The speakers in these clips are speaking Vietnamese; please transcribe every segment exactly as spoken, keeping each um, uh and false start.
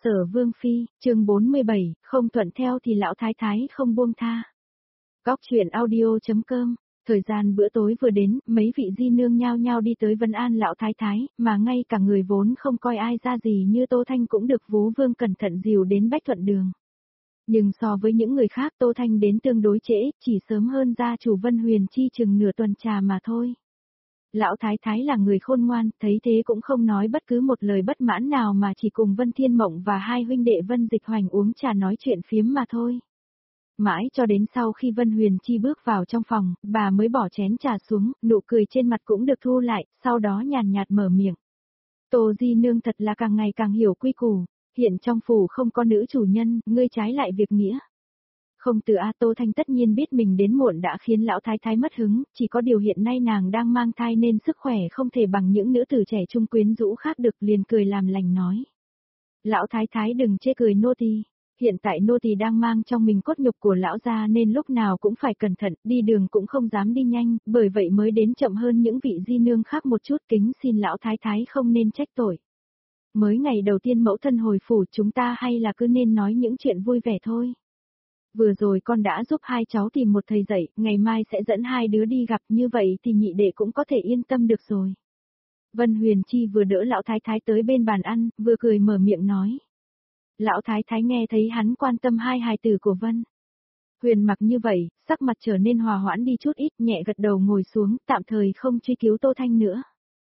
Sở Vương Phi, chương bốn mươi bảy, không thuận theo thì lão thái thái không buông tha. Góc truyện audio.com, thời gian bữa tối vừa đến, mấy vị di nương nhao nhao đi tới vấn an lão thái thái, mà ngay cả người vốn không coi ai ra gì như Tô Thanh cũng được Vú Vương cẩn thận dìu đến Bách Thuận Đường. Nhưng so với những người khác Tô Thanh đến tương đối trễ, chỉ sớm hơn gia chủ Vân Huyền Chi chừng nửa tuần trà mà thôi. Lão thái thái là người khôn ngoan, thấy thế cũng không nói bất cứ một lời bất mãn nào mà chỉ cùng Vân Thiên Mộng và hai huynh đệ Vân Dịch Hoành uống trà nói chuyện phiếm mà thôi. Mãi cho đến sau khi Vân Huyền Chi bước vào trong phòng, bà mới bỏ chén trà xuống, nụ cười trên mặt cũng được thu lại, sau đó nhàn nhạt mở miệng. Tô Di Nương thật là càng ngày càng hiểu quy củ, hiện trong phủ không có nữ chủ nhân, ngươi trái lại việc nghĩa. Không từ A Tô Thanh tất nhiên biết mình đến muộn đã khiến lão thái thái mất hứng, chỉ có điều hiện nay nàng đang mang thai nên sức khỏe không thể bằng những nữ tử trẻ trung quyến rũ khác được, liền cười làm lành nói. Lão thái thái đừng chê cười nô tỳ, hiện tại nô tỳ đang mang trong mình cốt nhục của lão gia nên lúc nào cũng phải cẩn thận, đi đường cũng không dám đi nhanh, bởi vậy mới đến chậm hơn những vị di nương khác một chút, kính xin lão thái thái không nên trách tội. Mới ngày đầu tiên mẫu thân hồi phủ chúng ta hay là cứ nên nói những chuyện vui vẻ thôi. Vừa rồi con đã giúp hai cháu tìm một thầy dạy, ngày mai sẽ dẫn hai đứa đi gặp, như vậy thì nhị đệ cũng có thể yên tâm được rồi. Vân Huyền Chi vừa đỡ lão thái thái tới bên bàn ăn, vừa cười mở miệng nói. Lão thái thái nghe thấy hắn quan tâm hai hài tử của Vân Huyền mặc như vậy, sắc mặt trở nên hòa hoãn đi chút ít, nhẹ gật đầu ngồi xuống, tạm thời không truy cứu Tô Thanh nữa.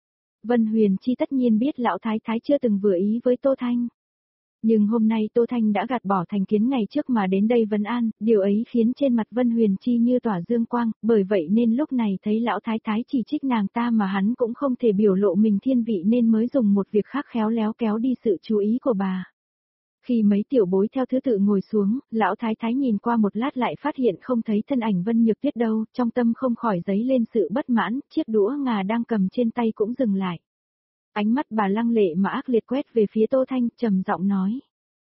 Vân Huyền Chi tất nhiên biết lão thái thái chưa từng vừa ý với Tô Thanh. Nhưng hôm nay Tô Thanh đã gạt bỏ thành kiến ngày trước mà đến đây vấn an, điều ấy khiến trên mặt Vân Huyền Chi như tỏa dương quang, bởi vậy nên lúc này thấy lão thái thái chỉ trích nàng ta mà hắn cũng không thể biểu lộ mình thiên vị nên mới dùng một việc khác khéo léo kéo đi sự chú ý của bà. Khi mấy tiểu bối theo thứ tự ngồi xuống, lão thái thái nhìn qua một lát lại phát hiện không thấy thân ảnh Vân Nhược Tuyết đâu, trong tâm không khỏi dấy lên sự bất mãn, chiếc đũa ngà đang cầm trên tay cũng dừng lại. Ánh mắt bà lăng lệ mà ác liệt quét về phía Tô Thanh, trầm giọng nói.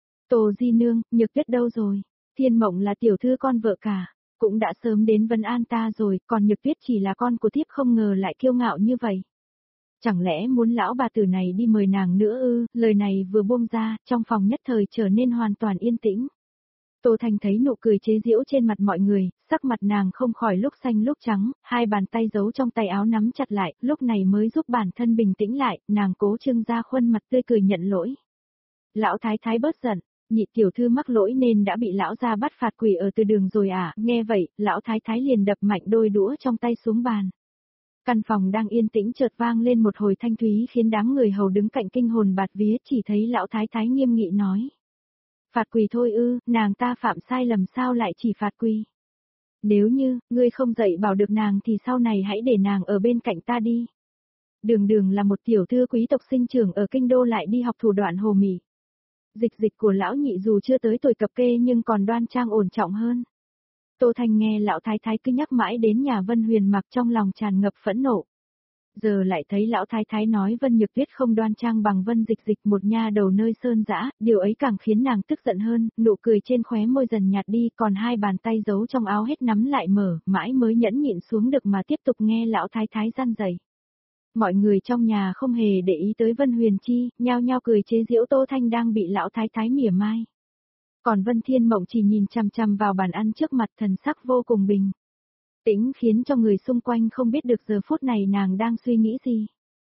Tô Di Nương, Nhược Tuyết đâu rồi? Thiên Mộng là tiểu thư con vợ cả, cũng đã sớm đến vấn an ta rồi, còn Nhược Tuyết chỉ là con của thiếp không ngờ lại kiêu ngạo như vậy. Chẳng lẽ muốn lão bà tử này đi mời nàng nữa ư? Lời này vừa buông ra, trong phòng nhất thời trở nên hoàn toàn yên tĩnh. Tô Thanh thấy nụ cười chế giễu trên mặt mọi người, sắc mặt nàng không khỏi lúc xanh lúc trắng, hai bàn tay giấu trong tay áo nắm chặt lại, lúc này mới giúp bản thân bình tĩnh lại, nàng cố trưng ra khuôn mặt tươi cười nhận lỗi. Lão thái thái bớt giận, nhị tiểu thư mắc lỗi nên đã bị lão gia bắt phạt quỳ ở từ đường rồi à? Nghe vậy, lão thái thái liền đập mạnh đôi đũa trong tay xuống bàn. Căn phòng đang yên tĩnh chợt vang lên một hồi thanh thúy khiến đám người hầu đứng cạnh kinh hồn bạt vía, chỉ thấy lão thái thái nghiêm nghị nói. Phạt quỳ thôi ư, nàng ta phạm sai lầm sao lại chỉ phạt quỳ? Nếu như, ngươi không dạy bảo được nàng thì sau này hãy để nàng ở bên cạnh ta đi. Đường đường là một tiểu thư quý tộc sinh trưởng ở kinh đô lại đi học thủ đoạn hồ mị. Dịch dịch của lão nhị dù chưa tới tuổi cập kê nhưng còn đoan trang ổn trọng hơn. Tô Thanh nghe lão thái thái cứ nhắc mãi đến nhà Vân Huyền mặc trong lòng tràn ngập phẫn nộ. Giờ lại thấy lão thái thái nói Vân Nhược Tuyết không đoan trang bằng Vân Dịch Dịch, một nha đầu nơi sơn dã, điều ấy càng khiến nàng tức giận hơn, nụ cười trên khóe môi dần nhạt đi, còn hai bàn tay giấu trong áo hết nắm lại mở, mãi mới nhẫn nhịn xuống được mà tiếp tục nghe lão thái thái răn dày. Mọi người trong nhà không hề để ý tới Vân Huyền Chi, nhao nhao cười chế giễu Tô Thanh đang bị lão thái thái mỉa mai. Còn Vân Thiên Mộng chỉ nhìn chằm chằm vào bàn ăn trước mặt, thần sắc vô cùng bình tĩnh, khiến cho người xung quanh không biết được giờ phút này nàng đang suy nghĩ gì.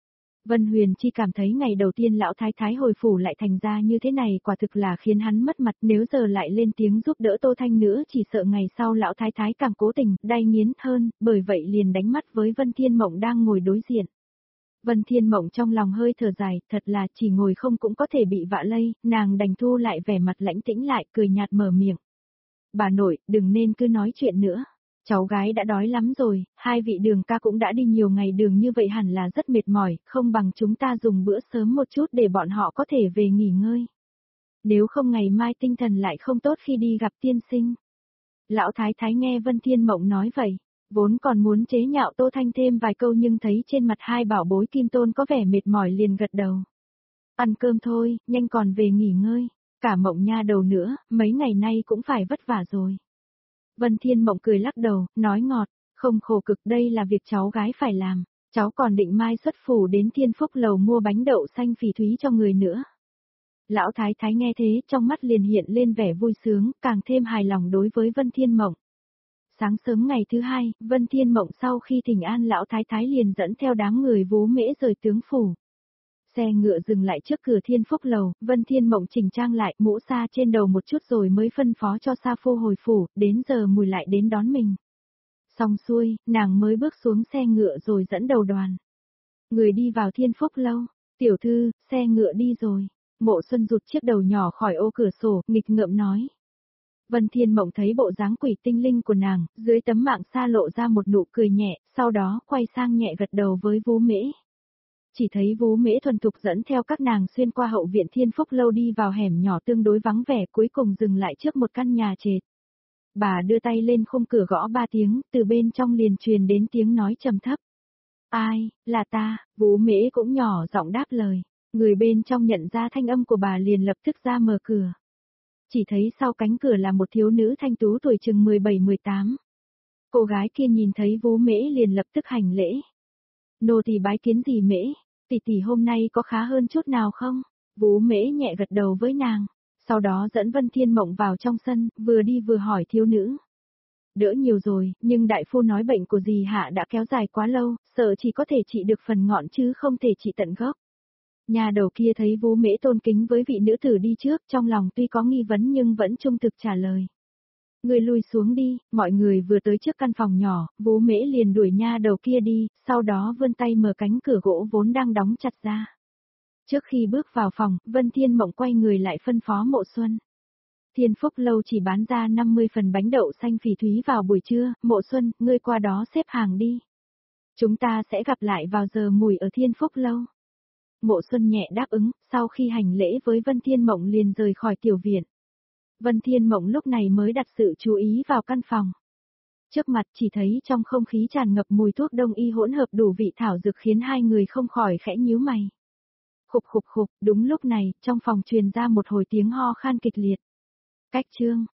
Vân Huyền Chi cảm thấy ngày đầu tiên lão thái thái hồi phủ lại thành ra như thế này quả thực là khiến hắn mất mặt, nếu giờ lại lên tiếng giúp đỡ Tô Thanh nữa chỉ sợ ngày sau lão thái thái càng cố tình, đay nghiến hơn, bởi vậy liền đánh mắt với Vân Thiên Mộng đang ngồi đối diện. Vân Thiên Mộng trong lòng hơi thở dài, thật là chỉ ngồi không cũng có thể bị vạ lây, nàng đành thu lại vẻ mặt lãnh tĩnh lại, cười nhạt mở miệng. Bà nội, đừng nên cứ nói chuyện nữa. Cháu gái đã đói lắm rồi, hai vị đường ca cũng đã đi nhiều ngày đường như vậy hẳn là rất mệt mỏi, không bằng chúng ta dùng bữa sớm một chút để bọn họ có thể về nghỉ ngơi. Nếu không ngày mai tinh thần lại không tốt khi đi gặp tiên sinh. Lão thái thái nghe Vân Thiên Mộng nói vậy, vốn còn muốn chế nhạo Tô Thanh thêm vài câu nhưng thấy trên mặt hai bảo bối kim tôn có vẻ mệt mỏi liền gật đầu. Ăn cơm thôi, nhanh còn về nghỉ ngơi, cả Mộng nha đầu nữa, mấy ngày nay cũng phải vất vả rồi. Vân Thiên Mộng cười lắc đầu, nói ngọt, không khổ cực, đây là việc cháu gái phải làm, cháu còn định mai xuất phủ đến Thiên Phúc lầu mua bánh đậu xanh phỉ thúy cho người nữa. Lão thái thái nghe thế, trong mắt liền hiện lên vẻ vui sướng, càng thêm hài lòng đối với Vân Thiên Mộng. Sáng sớm ngày thứ hai, Vân Thiên Mộng sau khi thỉnh an lão thái thái liền dẫn theo đám người Vú Mễ rời tướng phủ. Xe ngựa dừng lại trước cửa Thiên Phúc lầu, Vân Thiên Mộng chỉnh trang lại, mũ sa trên đầu một chút rồi mới phân phó cho Sa Phu hồi phủ, đến giờ mùi lại đến đón mình. Xong xuôi, nàng mới bước xuống xe ngựa rồi dẫn đầu đoàn. Người đi vào Thiên Phúc lâu, tiểu thư, xe ngựa đi rồi. Mộ Xuân rụt chiếc đầu nhỏ khỏi ô cửa sổ, nghịch ngợm nói. Vân Thiên Mộng thấy bộ dáng quỷ tinh linh của nàng, dưới tấm mạng sa lộ ra một nụ cười nhẹ, sau đó quay sang nhẹ gật đầu với Vú Mễ. Chỉ thấy Vú Mễ thuần thục dẫn theo các nàng xuyên qua hậu viện Thiên Phúc lâu đi vào hẻm nhỏ tương đối vắng vẻ, cuối cùng dừng lại trước một căn nhà trệt. Bà đưa tay lên khung cửa gõ ba tiếng, từ bên trong liền truyền đến tiếng nói trầm thấp. Ai, là ta, Vú Mễ cũng nhỏ giọng đáp lời. Người bên trong nhận ra thanh âm của bà liền lập tức ra mở cửa. Chỉ thấy sau cánh cửa là một thiếu nữ thanh tú tuổi chừng mười bảy mười tám. Cô gái kia nhìn thấy Vú Mễ liền lập tức hành lễ. Nô tỳ bái kiến gì Mễ, tỷ tỷ hôm nay có khá hơn chút nào không? Vú Mễ nhẹ gật đầu với nàng, sau đó dẫn Vân Thiên Mộng vào trong sân, vừa đi vừa hỏi thiếu nữ. Đỡ nhiều rồi, nhưng đại phu nói bệnh của dì Hạ đã kéo dài quá lâu, sợ chỉ có thể trị được phần ngọn chứ không thể trị tận gốc. Nhà đầu kia thấy Vú Mễ tôn kính với vị nữ tử đi trước, trong lòng tuy có nghi vấn nhưng vẫn trung thực trả lời. Người lùi xuống đi, mọi người vừa tới trước căn phòng nhỏ, Vú Mễ liền đuổi nha đầu kia đi, sau đó vươn tay mở cánh cửa gỗ vốn đang đóng chặt ra. Trước khi bước vào phòng, Vân Thiên Mộng quay người lại phân phó Mộ Xuân. Thiên Phúc lâu chỉ bán ra năm mươi phần bánh đậu xanh phỉ thúy vào buổi trưa, Mộ Xuân, ngươi qua đó xếp hàng đi. Chúng ta sẽ gặp lại vào giờ mùi ở Thiên Phúc lâu. Mộ Xuân nhẹ đáp ứng, sau khi hành lễ với Vân Thiên Mộng liền rời khỏi tiểu viện. Vân Thiên Mộng lúc này mới đặt sự chú ý vào căn phòng. Trước mặt chỉ thấy trong không khí tràn ngập mùi thuốc đông y hỗn hợp đủ vị thảo dược khiến hai người không khỏi khẽ nhíu mày. Khục khục khục, đúng lúc này, trong phòng truyền ra một hồi tiếng ho khan kịch liệt. Cách chương